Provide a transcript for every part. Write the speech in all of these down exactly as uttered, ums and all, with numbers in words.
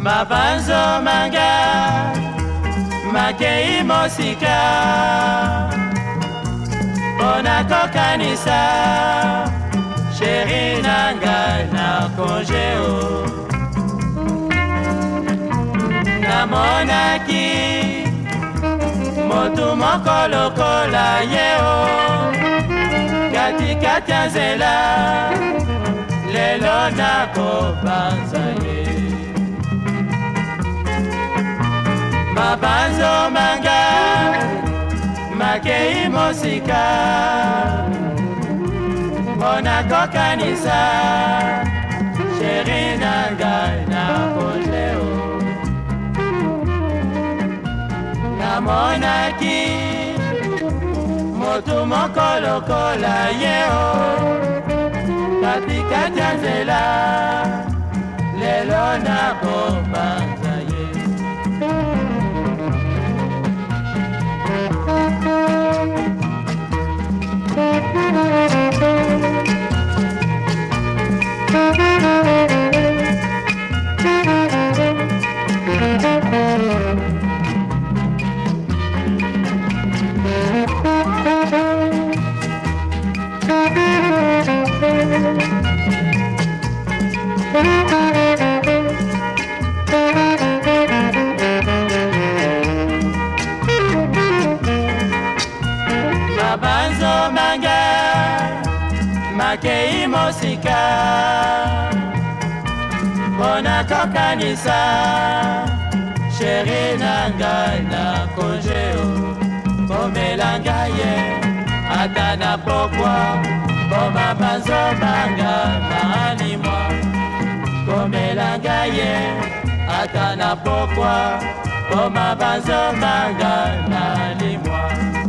mabanzo manga makei mosika mpona kokanisa sheri na ngai na kongeo namonaki motu moko lokola yeo katikati ya nzela lelo nakobanza ye mabanzo manga makei mosika mpona kokanisa sheri na ngai na kongeo namonaki motu moko lokola yeo katikati ya nzela lelo nakobanza ye mabanzo manga makei mosika mpona kokanisa sheri na ngai na kongeo komela ngai ye ata na pokwa mpo mabanzo manga maalimwa komela ngai ye ata na pokwa mpo mabanzo manga maalimwa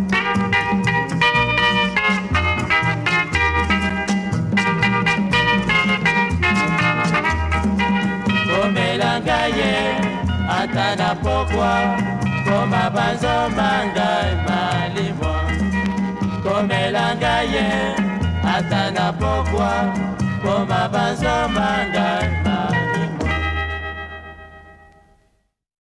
komela ngai ye ata na pokwa mpo mabanzo manga maalimwa komela ngai ye ata na pokwa mpo mabanzo manga